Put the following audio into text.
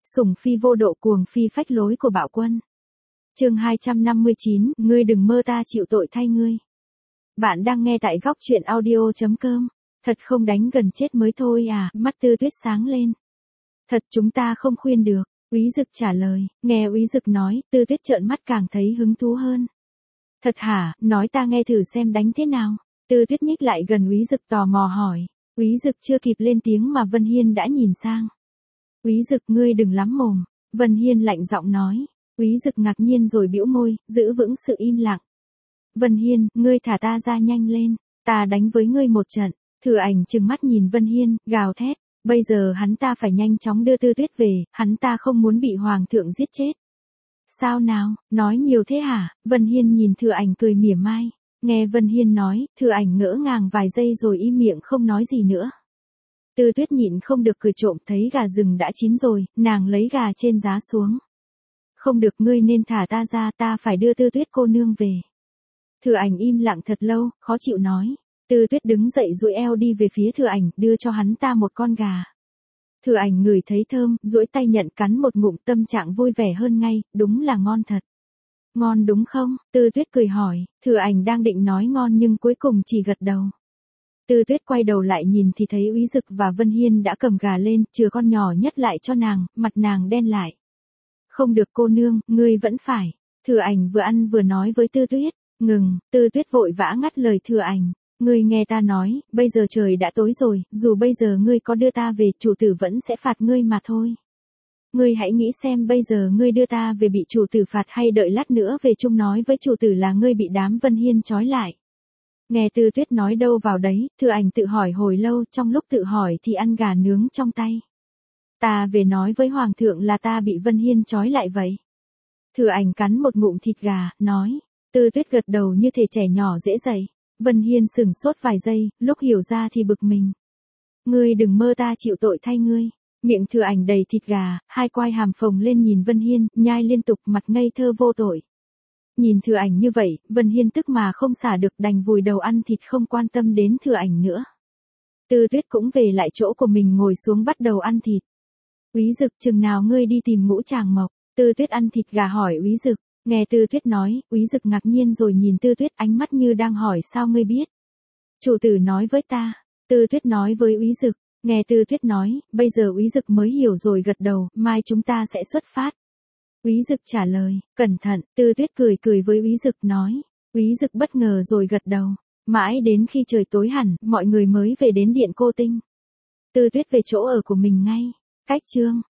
sủng phi vô độ cuồng phi phách lối của bạo quân. Chương 259, ngươi đừng mơ ta chịu tội thay ngươi. Bạn đang nghe tại góc truyện audio.com. Thật không đánh gần chết mới thôi à, mắt Tư Tuyết sáng lên. Thật chúng ta không khuyên được, Úy Dực trả lời, nghe Úy Dực nói, Tư Tuyết trợn mắt càng thấy hứng thú hơn. Thật hả, nói ta nghe thử xem đánh thế nào. Tư Tuyết nhích lại gần Úy Dực tò mò hỏi. Úy Dực chưa kịp lên tiếng mà Vân Hiên đã nhìn sang. Úy Dực ngươi đừng lắm mồm, Vân Hiên lạnh giọng nói. Úy Dực ngạc nhiên rồi bĩu môi, giữ vững sự im lặng. Vân Hiên, ngươi thả ta ra nhanh lên, ta đánh với ngươi một trận. Thừa Ảnh trừng mắt nhìn Vân Hiên, gào thét. Bây giờ hắn ta phải nhanh chóng đưa Tư Tuyết về, hắn ta không muốn bị Hoàng thượng giết chết. Sao nào, nói nhiều thế hả? Vân Hiên nhìn Thừa Ảnh cười mỉa mai. Nghe Vân Hiên nói, Thừa Ảnh ngỡ ngàng vài giây rồi im miệng không nói gì nữa. Tư Tuyết nhịn không được cười trộm thấy gà rừng đã chín rồi, nàng lấy gà trên giá xuống. Không được ngươi nên thả ta ra, ta phải đưa Tư Tuyết cô nương về. Thừa Ảnh im lặng thật lâu, khó chịu nói. Tư Tuyết đứng dậy duỗi eo đi về phía Thừa Ảnh, đưa cho hắn ta một con gà. Thừa Ảnh ngửi thấy thơm, duỗi tay nhận cắn một ngụm, tâm trạng vui vẻ hơn ngay, đúng là ngon thật. Ngon đúng không? Tư Tuyết cười hỏi, Thừa Ảnh đang định nói ngon nhưng cuối cùng chỉ gật đầu. Tư Tuyết quay đầu lại nhìn thì thấy Úy Dực và Vân Hiên đã cầm gà lên, chừa con nhỏ nhất lại cho nàng, mặt nàng đen lại. Không được cô nương, ngươi vẫn phải. Thừa Ảnh vừa ăn vừa nói với Tư Tuyết. Ngừng, Tư Tuyết vội vã ngắt lời Thừa Ảnh. Ngươi nghe ta nói, bây giờ trời đã tối rồi, dù bây giờ ngươi có đưa ta về, chủ tử vẫn sẽ phạt ngươi mà thôi. Ngươi hãy nghĩ xem bây giờ ngươi đưa ta về bị chủ tử phạt hay đợi lát nữa về chung nói với chủ tử là ngươi bị đám Vân Hiên trói lại. Nghe Tư Tuyết nói đâu vào đấy, Thừa Ảnh tự hỏi hồi lâu, trong lúc tự hỏi thì ăn gà nướng trong tay. Ta về nói với Hoàng thượng là ta bị Vân Hiên trói lại vậy. Thừa Ảnh cắn một ngụm thịt gà, nói. Tư Tuyết gật đầu như thể trẻ nhỏ dễ dậy. Vân Hiên sửng sốt vài giây, lúc hiểu ra thì bực mình. Ngươi đừng mơ ta chịu tội thay ngươi. Miệng Thừa Ảnh đầy thịt gà, hai quai hàm phồng lên nhìn Vân Hiên, nhai liên tục mặt ngây thơ vô tội. Nhìn Thừa Ảnh như vậy, Vân Hiên tức mà không xả được đành vùi đầu ăn thịt không quan tâm đến Thừa Ảnh nữa. Tư Tuyết cũng về lại chỗ của mình ngồi xuống bắt đầu ăn thịt. Úy Dực chừng nào ngươi đi tìm Ngũ Tràng Mộc? Tư Tuyết ăn thịt gà hỏi Úy Dực. Nghe Tư Tuyết nói, Úy Dực ngạc nhiên rồi nhìn Tư Tuyết ánh mắt như đang hỏi sao ngươi biết. Chủ tử nói với ta. Tư Tuyết nói với Úy Dực. Nghe Tư Tuyết nói, bây giờ Úy Dực mới hiểu rồi gật đầu, mai chúng ta sẽ xuất phát. Úy Dực trả lời, cẩn thận, Tư Tuyết cười với Úy Dực nói. Úy Dực bất ngờ rồi gật đầu. Mãi đến khi trời tối hẳn, mọi người mới về đến Điện Cô Tinh. Tư Tuyết về chỗ ở của mình ngay. Cách chương